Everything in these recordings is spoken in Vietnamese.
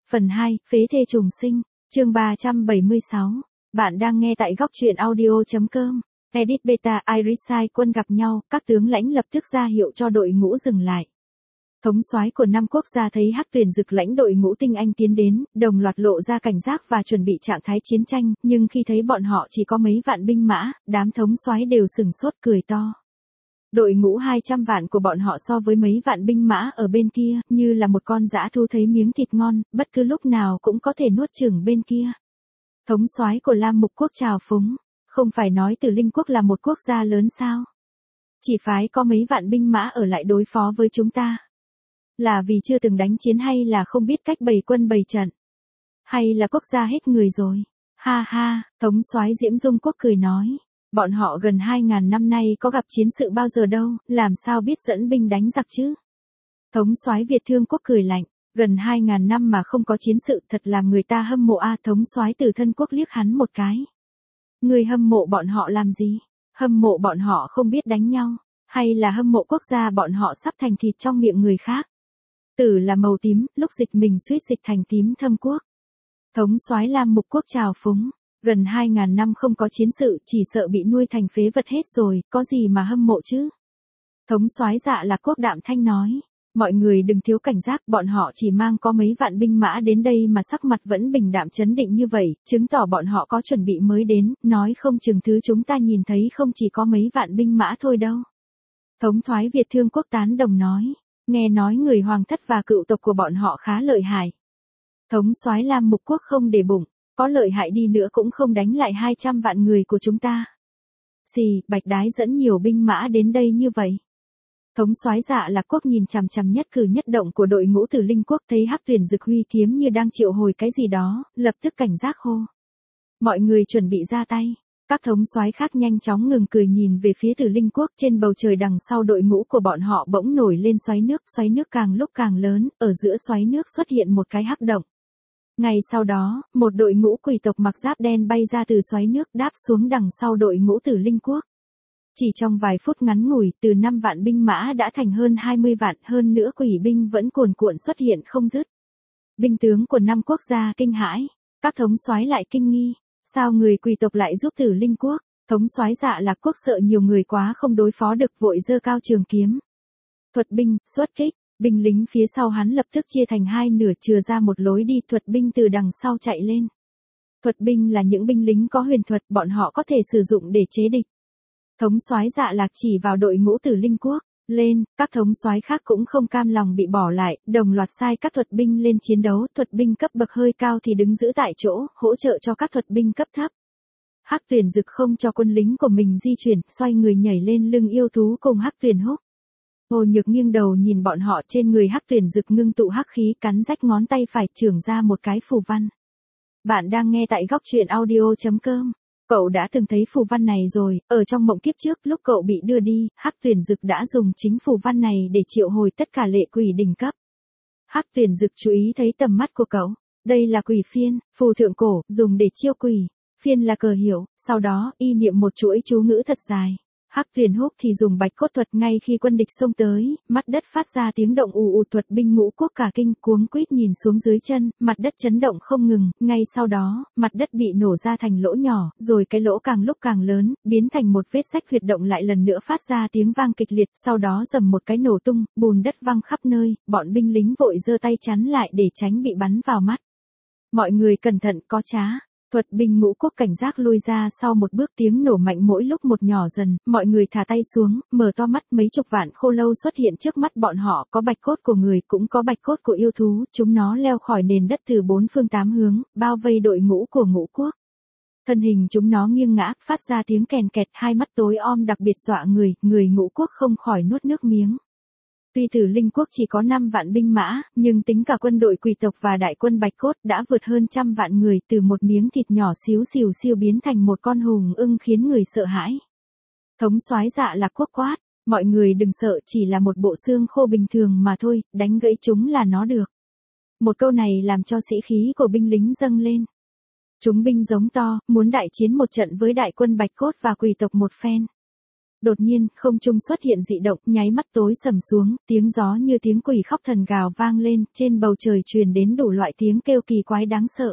Phần 2, Phế thê trùng sinh, chương 376. Bạn đang nghe tại góc truyện audio.com. Edit Beta Irisai quân gặp nhau, các tướng lãnh lập tức ra hiệu cho đội ngũ dừng lại. Thống soái của 5 quốc gia thấy Hắc Tuyền Dực lãnh đội ngũ tinh anh tiến đến, đồng loạt lộ ra cảnh giác và chuẩn bị trạng thái chiến tranh, nhưng khi thấy bọn họ chỉ có mấy vạn binh mã, đám thống soái đều sừng sốt cười to. Đội ngũ 200 vạn của bọn họ so với mấy vạn binh mã ở bên kia, như là một con dã thú thấy miếng thịt ngon, bất cứ lúc nào cũng có thể nuốt chửng bên kia. Thống soái của Lam Mục quốc trào phúng, không phải nói Tử Linh quốc là một quốc gia lớn sao? Chỉ phái có mấy vạn binh mã ở lại đối phó với chúng ta. Là vì chưa từng đánh chiến hay là không biết cách bày quân bày trận? Hay là quốc gia hết người rồi? Ha ha, thống soái Diễm Dung quốc cười nói. Bọn họ gần 2.000 năm nay có gặp chiến sự bao giờ đâu, làm sao biết dẫn binh đánh giặc chứ? Thống soái Việt Thương quốc cười lạnh, gần 2.000 năm mà không có chiến sự thật làm người ta hâm mộ a. Thống soái Từ Thân quốc liếc hắn một cái. Người hâm mộ bọn họ làm gì? Hâm mộ bọn họ không biết đánh nhau, hay là hâm mộ quốc gia bọn họ sắp thành thịt trong miệng người khác? Tử là màu tím, lúc dịch mình suýt dịch thành tím thâm quốc. Thống soái Lam Mục quốc trào phúng. Gần 2.000 năm không có chiến sự, chỉ sợ bị nuôi thành phế vật hết rồi, có gì mà hâm mộ chứ? Thống soái Dạ Lạc quốc đạm thanh nói, mọi người đừng thiếu cảnh giác, bọn họ chỉ mang có mấy vạn binh mã đến đây mà sắc mặt vẫn bình đạm chấn định như vậy, chứng tỏ bọn họ có chuẩn bị mới đến, nói không chừng thứ chúng ta nhìn thấy không chỉ có mấy vạn binh mã thôi đâu. Thống soái Việt Thương quốc tán đồng nói, nghe nói người hoàng thất và cựu tộc của bọn họ khá lợi hại. Thống soái Lam Mục quốc không để bụng. Có lợi hại đi nữa cũng không đánh lại 200 vạn người của chúng ta. Xì, Bạch Đái dẫn nhiều binh mã đến đây như vậy. Thống soái Dạ Lạc quốc nhìn chằm chằm nhất cử nhất động của đội ngũ Tử Linh quốc, thấy Hắc Tuyền Dực huy kiếm như đang triệu hồi cái gì đó, lập tức cảnh giác hô. Mọi người chuẩn bị ra tay. Các thống soái khác nhanh chóng ngừng cười nhìn về phía Tử Linh quốc. Trên bầu trời đằng sau đội ngũ của bọn họ bỗng nổi lên xoáy nước càng lúc càng lớn, ở giữa xoáy nước xuất hiện một cái hắc động. Ngay sau đó, một đội ngũ quỷ tộc mặc giáp đen bay ra từ xoáy nước đáp xuống đằng sau đội ngũ Tử Linh quốc. Chỉ trong vài phút ngắn ngủi, từ 5 vạn binh mã đã thành hơn 20 vạn, hơn nữa quỷ binh vẫn cuồn cuộn xuất hiện không dứt. Binh tướng của 5 quốc gia kinh hãi, các thống soái lại kinh nghi, sao người quỷ tộc lại giúp Tử Linh quốc? Thống soái Dạ Lạc quốc sợ nhiều người quá không đối phó được, vội giơ cao trường kiếm. Thuật binh, xuất kích. Binh lính phía sau hắn lập tức chia thành hai nửa, chừa ra một lối đi, thuật binh từ đằng sau chạy lên. Thuật binh là những binh lính có huyền thuật, bọn họ có thể sử dụng để chế địch. Thống soái Dạ Lạc chỉ vào đội ngũ Tử Linh quốc, lên, các thống soái khác cũng không cam lòng bị bỏ lại, đồng loạt sai các thuật binh lên chiến đấu, thuật binh cấp bậc hơi cao thì đứng giữ tại chỗ, hỗ trợ cho các thuật binh cấp thấp. Hắc Tuyền Dực không cho quân lính của mình di chuyển, xoay người nhảy lên lưng yêu thú cùng Hắc Tuyền Húc. Hồ Nhược nghiêng đầu nhìn bọn họ, trên người Hắc Tuyền Dực ngưng tụ hắc khí, cắn rách ngón tay phải chưởng ra một cái phù văn. Bạn đang nghe tại góc truyện audio.com. Cậu đã từng thấy phù văn này rồi, ở trong mộng kiếp trước, lúc cậu bị đưa đi, Hắc Tuyền Dực đã dùng chính phù văn này để triệu hồi tất cả lệ quỷ đỉnh cấp. Hắc Tuyền Dực chú ý thấy tầm mắt của cậu. Đây là quỷ phiên, phù thượng cổ, dùng để chiêu quỷ. Phiên là cờ hiệu, sau đó, y niệm một chuỗi chú ngữ thật dài. Hắc Tuyền Húc thì dùng bạch cốt thuật, ngay khi quân địch xông tới, mặt đất phát ra tiếng động ù ù, thuật binh ngũ quốc cả kinh, cuống quýt nhìn xuống dưới chân, mặt đất chấn động không ngừng, ngay sau đó, mặt đất bị nổ ra thành lỗ nhỏ, rồi cái lỗ càng lúc càng lớn, biến thành một vết rách huyệt động, lại lần nữa phát ra tiếng vang kịch liệt, sau đó rầm một cái nổ tung, bùn đất văng khắp nơi, bọn binh lính vội giơ tay chắn lại để tránh bị bắn vào mắt. Mọi người cẩn thận, có trá. Thuật binh ngũ quốc cảnh giác lui ra sau một bước, tiếng nổ mạnh mỗi lúc một nhỏ dần, mọi người thả tay xuống, mở to mắt, mấy chục vạn khô lâu xuất hiện trước mắt bọn họ, có bạch cốt của người, cũng có bạch cốt của yêu thú, chúng nó leo khỏi nền đất từ 4 phương 8 hướng, bao vây đội ngũ của ngũ quốc. Thân hình chúng nó nghiêng ngã, phát ra tiếng kèn kẹt, hai mắt tối om đặc biệt dọa người ngũ quốc không khỏi nuốt nước miếng. Tuy Tử Linh quốc chỉ có 5 vạn binh mã, nhưng tính cả quân đội quỷ tộc và đại quân bạch cốt đã vượt hơn 100 vạn người, từ một miếng thịt nhỏ xíu xiu biến thành một con hùng ưng khiến người sợ hãi. Thống soái Dạ Lạc quốc quát, mọi người đừng sợ, chỉ là một bộ xương khô bình thường mà thôi, đánh gãy chúng là nó được. Một câu này làm cho sĩ khí của binh lính dâng lên. Chúng binh giống to, muốn đại chiến một trận với đại quân bạch cốt và quỷ tộc một phen. Đột nhiên, không trung xuất hiện dị động, nháy mắt tối sầm xuống, tiếng gió như tiếng quỷ khóc thần gào vang lên, trên bầu trời truyền đến đủ loại tiếng kêu kỳ quái đáng sợ.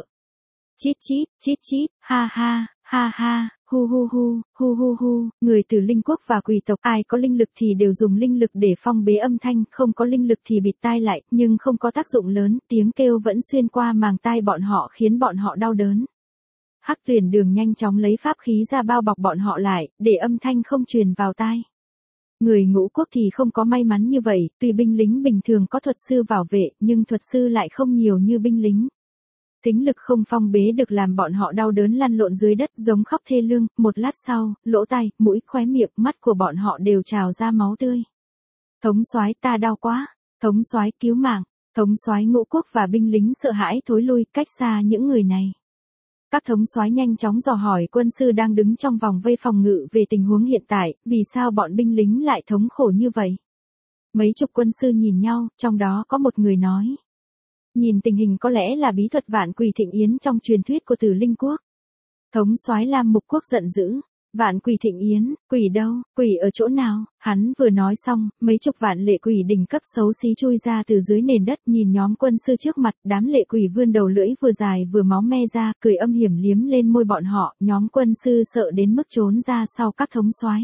Chít chít, ha ha, ha ha, hu hu hu, hu hu hu, người từ linh quốc và quỷ tộc ai có linh lực thì đều dùng linh lực để phong bế âm thanh, không có linh lực thì bịt tai lại, nhưng không có tác dụng lớn, tiếng kêu vẫn xuyên qua màng tai bọn họ khiến bọn họ đau đớn. Hắc Tuyền Đường nhanh chóng lấy pháp khí ra bao bọc bọn họ lại, để âm thanh không truyền vào tai. Người Ngũ quốc thì không có may mắn như vậy, tuy binh lính bình thường có thuật sư bảo vệ, nhưng thuật sư lại không nhiều như binh lính. Tính lực không phong bế được làm bọn họ đau đớn lăn lộn dưới đất giống khóc thê lương, một lát sau, lỗ tai, mũi, khóe miệng, mắt của bọn họ đều trào ra máu tươi. Thống soái ta đau quá, thống soái cứu mạng, thống soái Ngũ quốc và binh lính sợ hãi thối lui cách xa những người này. Các thống soái nhanh chóng dò hỏi quân sư đang đứng trong vòng vây phòng ngự về tình huống hiện tại, vì sao bọn binh lính lại thống khổ như vậy. Mấy chục quân sư nhìn nhau, trong đó có một người nói. Nhìn tình hình có lẽ là bí thuật Vạn Quỷ Thịnh Yến trong truyền thuyết của Tử Linh quốc. Thống soái Lam Mục quốc giận dữ. Vạn Quỷ Thịnh Yến, quỷ đâu, quỷ ở chỗ nào? Hắn vừa nói xong, mấy chục vạn lệ quỷ đỉnh cấp xấu xí chui ra từ dưới nền đất, nhìn nhóm quân sư trước mặt, đám lệ quỷ vươn đầu lưỡi vừa dài vừa máu me ra, cười âm hiểm liếm lên môi bọn họ, nhóm quân sư sợ đến mức trốn ra sau các thống soái.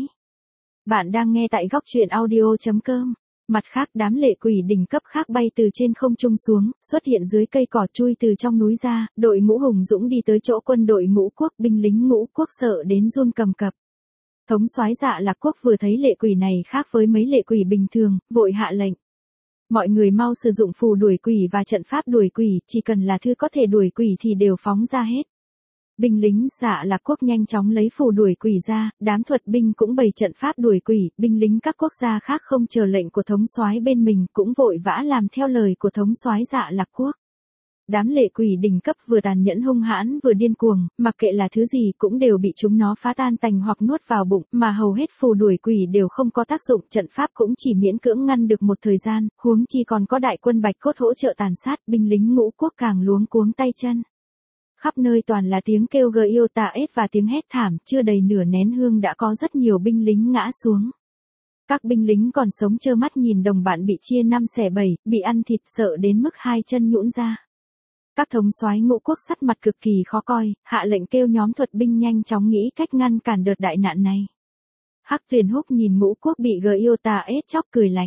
Bạn đang nghe tại góc truyện audio.com. Mặt khác đám lệ quỷ đỉnh cấp khác bay từ trên không trung xuống, xuất hiện dưới cây cỏ chui từ trong núi ra, đội ngũ hùng dũng đi tới chỗ quân đội Ngũ quốc, binh lính Ngũ quốc sợ đến run cầm cập. Thống soái Dạ Lạc quốc vừa thấy lệ quỷ này khác với mấy lệ quỷ bình thường, vội hạ lệnh. Mọi người mau sử dụng phù đuổi quỷ và trận pháp đuổi quỷ, chỉ cần là thứ có thể đuổi quỷ thì đều phóng ra hết. Binh lính Dạ Lạc quốc nhanh chóng lấy phù đuổi quỷ ra, đám thuật binh cũng bày trận pháp đuổi quỷ, binh lính các quốc gia khác không chờ lệnh của thống soái bên mình cũng vội vã làm theo lời của thống soái Dạ Lạc quốc. Đám lệ quỷ đỉnh cấp vừa tàn nhẫn hung hãn vừa điên cuồng, mặc kệ là thứ gì cũng đều bị chúng nó phá tan tành hoặc nuốt vào bụng, mà hầu hết phù đuổi quỷ đều không có tác dụng, trận pháp cũng chỉ miễn cưỡng ngăn được một thời gian, huống chi còn có đại quân Bạch Cốt hỗ trợ tàn sát, binh lính Ngũ quốc càng luống cuống tay chân. Khắp nơi toàn là tiếng kêu gờ yêu tà ết và tiếng hét thảm, chưa đầy nửa nén hương đã có rất nhiều binh lính ngã xuống. Các binh lính còn sống trơ mắt nhìn đồng bạn bị chia 5 xẻ 7, bị ăn thịt sợ đến mức hai chân nhũn ra. Các thống soái Ngũ quốc sắc mặt cực kỳ khó coi, hạ lệnh kêu nhóm thuật binh nhanh chóng nghĩ cách ngăn cản đợt đại nạn này. Hắc Tuyền Húc nhìn Ngũ quốc bị gờ yêu tà ết chóc cười lạnh.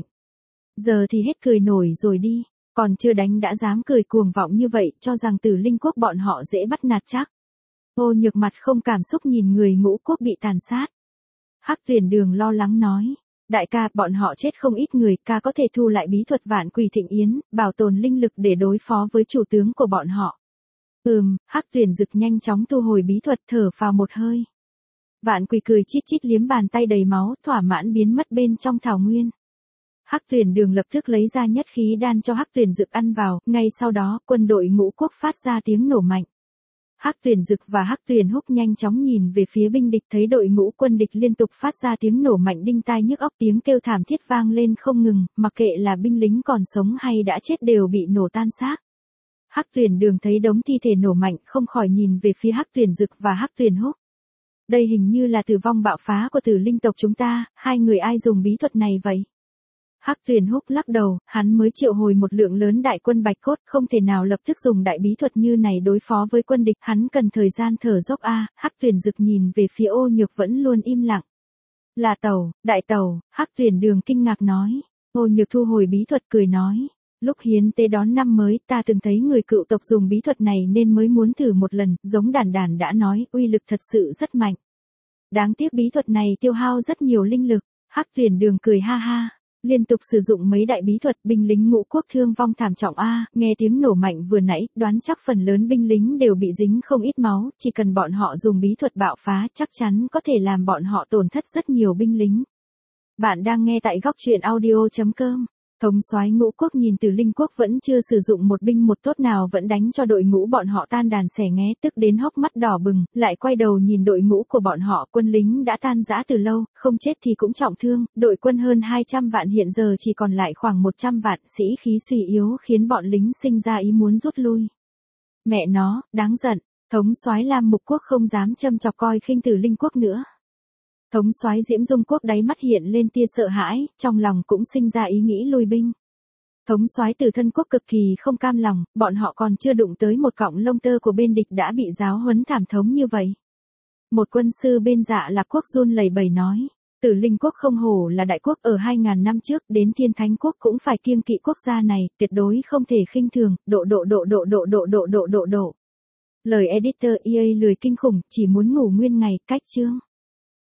Giờ thì hết cười nổi rồi đi. Còn chưa đánh đã dám cười cuồng vọng như vậy, cho rằng Tử Linh quốc bọn họ dễ bắt nạt chắc. Ô Nhược mặt không cảm xúc nhìn người Ngũ quốc bị tàn sát. Hắc Tuyền Đường lo lắng nói. Đại ca, bọn họ chết không ít người, ca có thể thu lại bí thuật Vạn Quỷ Thịnh Yến, bảo tồn linh lực để đối phó với chủ tướng của bọn họ. Hắc Tuyền Dực nhanh chóng thu hồi bí thuật, thở phào một hơi. Vạn Quỷ cười chít chít liếm bàn tay đầy máu, thỏa mãn biến mất bên trong thảo nguyên. Hắc Tuyền Đường lập tức lấy ra nhất khí đan cho Hắc Tuyền Dực ăn vào, ngay sau đó, quân đội Ngũ quốc phát ra tiếng nổ mạnh. Hắc Tuyền Dực và Hắc Tuyền Húc nhanh chóng nhìn về phía binh địch, thấy đội ngũ quân địch liên tục phát ra tiếng nổ mạnh đinh tai nhức óc, tiếng kêu thảm thiết vang lên không ngừng, mặc kệ là binh lính còn sống hay đã chết đều bị nổ tan xác. Hắc Tuyền Đường thấy đống thi thể nổ mạnh, không khỏi nhìn về phía Hắc Tuyền Dực và Hắc Tuyền Húc. Đây hình như là tử vong bạo phá của Tử Linh tộc chúng ta, hai người ai dùng bí thuật này vậy? Hắc Tuyền Húc lắc đầu, hắn mới triệu hồi một lượng lớn đại quân Bạch Cốt, không thể nào lập tức dùng đại bí thuật như này đối phó với quân địch, hắn cần thời gian thở dốc a. Hắc Tuyền Dực nhìn về phía Ô Nhược vẫn luôn im lặng. Là tàu, đại tàu, Hắc Tuyền Đường kinh ngạc nói. Ô Nhược thu hồi bí thuật cười nói. Lúc hiến tế đón năm mới, ta từng thấy người cựu tộc dùng bí thuật này nên mới muốn thử một lần, giống Đản Đản đã nói, uy lực thật sự rất mạnh. Đáng tiếc bí thuật này tiêu hao rất nhiều linh lực. Hắc Tuyền Đường cười ha ha. Liên tục sử dụng mấy đại bí thuật, binh lính Ngũ quốc thương vong thảm trọng a. Nghe tiếng nổ mạnh vừa nãy, đoán chắc phần lớn binh lính đều bị dính không ít máu, chỉ cần bọn họ dùng bí thuật bạo phá chắc chắn có thể làm bọn họ tổn thất rất nhiều binh lính. Bạn đang nghe tại góc truyện audio.com. Thống soái Ngũ quốc nhìn Tử Linh quốc vẫn chưa sử dụng một binh một tốt nào vẫn đánh cho đội ngũ bọn họ tan đàn xẻ nghé, tức đến hốc mắt đỏ bừng, lại quay đầu nhìn đội ngũ của bọn họ, quân lính đã tan rã từ lâu, không chết thì cũng trọng thương, đội quân hơn 200 vạn hiện giờ chỉ còn lại khoảng 100 vạn, sĩ khí suy yếu khiến bọn lính sinh ra ý muốn rút lui. Mẹ nó, đáng giận, thống soái Lam Mục quốc không dám châm chọc coi khinh Tử Linh quốc nữa. Thống soái Diễm Dung Quốc đáy mắt hiện lên tia sợ hãi, trong lòng cũng sinh ra ý nghĩ lui binh. Thống soái Từ Thân Quốc cực kỳ không cam lòng, bọn họ còn chưa đụng tới một cọng lông tơ của bên địch đã bị giáo huấn thảm thống như vậy. Một quân sư bên Dạ Lạc Quốc run lẩy bẩy nói, Tử Linh Quốc không hổ là đại quốc ở 2000 năm trước, đến Thiên Thánh Quốc cũng phải kiêng kỵ quốc gia này, tuyệt đối không thể khinh thường, độ. Lời editor EA lười kinh khủng, chỉ muốn ngủ nguyên ngày, cách chương.